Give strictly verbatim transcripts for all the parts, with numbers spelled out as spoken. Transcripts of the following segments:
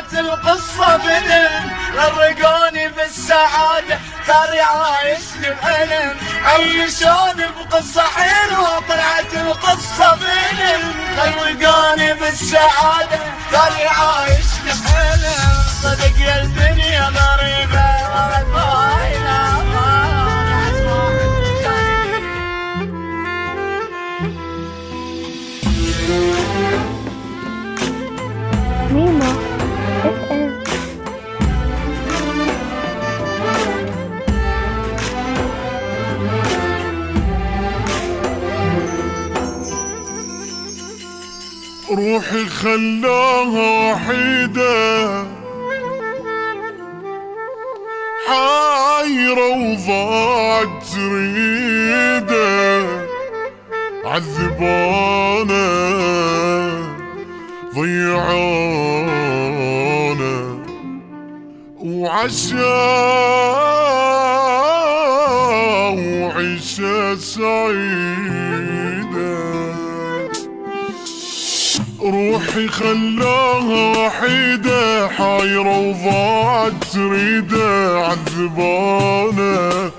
طلعت القصة فيلم، غرقوني بالسعادة ثاري عايش بألم. عيشوني بقصة حلوة طلعت القصة فيلم، غرقوني بالسعادة ثاري عايش بألم. صدق يا الدنيا غريبة ميمو اف ام. روحي خلاها وحيدة حايرة وضاعت تريده، عذبانة ضيعانة وعشا وعيشة سعيدة. روحي خلاها وحيدة حايرة وضاعت تريده، عذبانة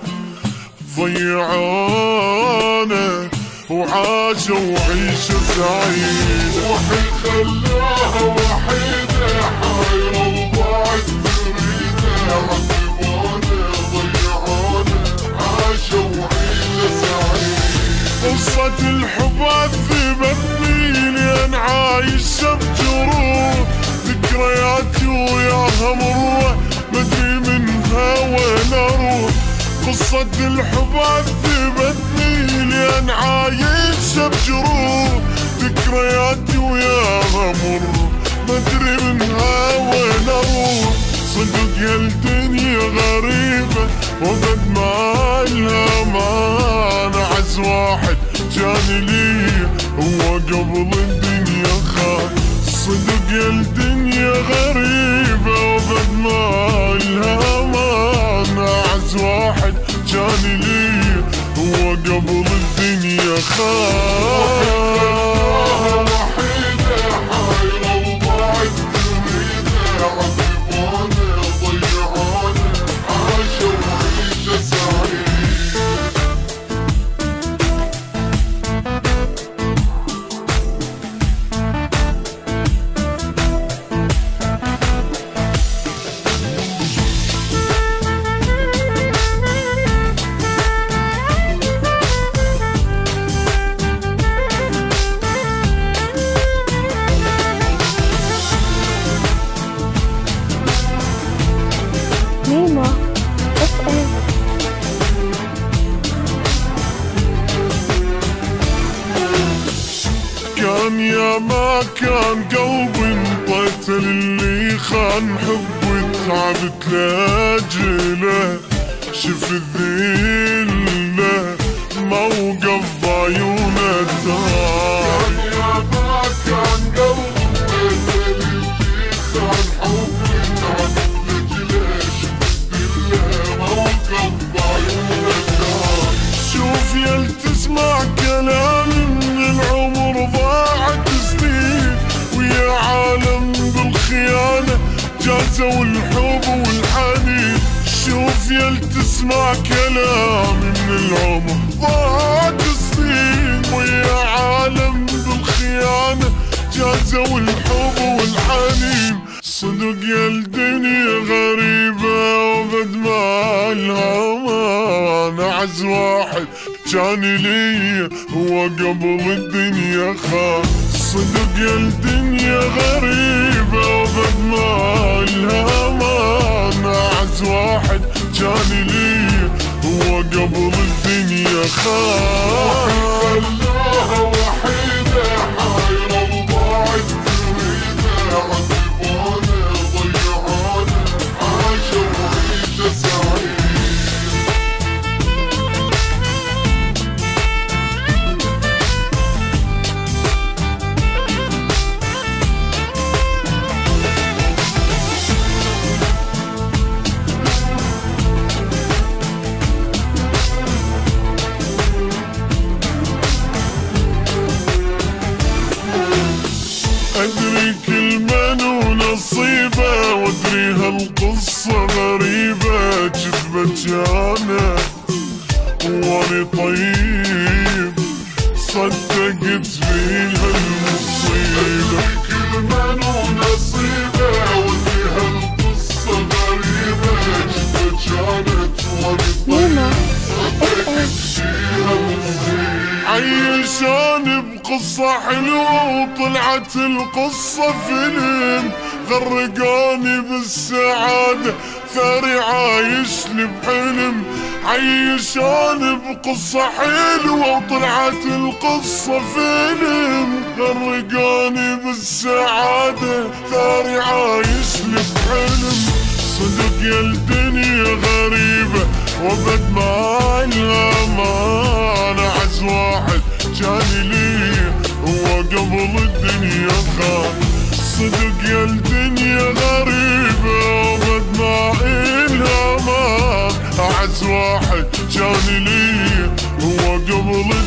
ضيعانة وعاشة وعيشة سعيدة. روحي خلاها وحيدة حايرة وضاعت تريده، عذبانة ضيعانة عاشة وعيشة سعيدة. قصة الحب عذبتني لأن عايشة بجروح، ذكرياتي وياها مرة مدري منها وين أروح. قصة الحب عذبتني لأن عايشة بجروح، ذكرياتي وياها مرة مدري منها وين أروح. صدق يا الدنيا غريبة وبد ما لها معنى، عز واحد كان لي هو قبل الدنيا خان. صدق يا الدنيا غريبة وبد ما لها معنى، عز واحد كان لي هو قبل الدنيا خان. وحيدة حايرة وضاعت تريده، عذبانة ضيعانة عاشة وعيشة سعيدة. ميمو اف ام. كان يا ما كان قلبي انطيت اللي خان حبي، تعبت لاجله شف الذله موقف بعيونه الدار. كان يا ما كان قلبي انطيت اللي خان حبي، تعبت لاجله شف الذله موقف بعيونه الدار. شوف يا تسمع كلامي من العمر ضاعت سنين، ويا عالم بالخيانة جازوا الحب والحنين. شوف يا تسمع كلامي من العمر ضاعت سنين، ويا عالم بالخيانة جازوا الحب والحنين. صدق يا الدنيا غريبة وبد ما لها معنى، عز واحد كان لي هو قبل الدنيا خان. صدق يا الدنيا غريبة وبد ما لها معنى، عز واحد كان لي هو قبل الدنيا خان. خلاها وحيدة حايرة وضاعت تريده، عذبانة ضيعانة عاشة وعيشة سعيدة. طيب صدقت فيها المصيبة كل من ونصيبه واللي هالقصة غريبة جدة كانت ميمو عيشاني بقصة حلوة وطلعت القصة فيلم غرقاني بالسعادة ثاري عايشني بحلم عيشاني بقصة حلوة وطلعت القصة فيلم غرقاني بالسعادة ثاري عايشني بحلم صدق يا الدنيا غريبة وبد ما الأمان أعز واحد كان لي هو قبل الدنيا خان صدق يا الدنيا غريبة وبد ما الأمان أعز واحد كان لي هو قبل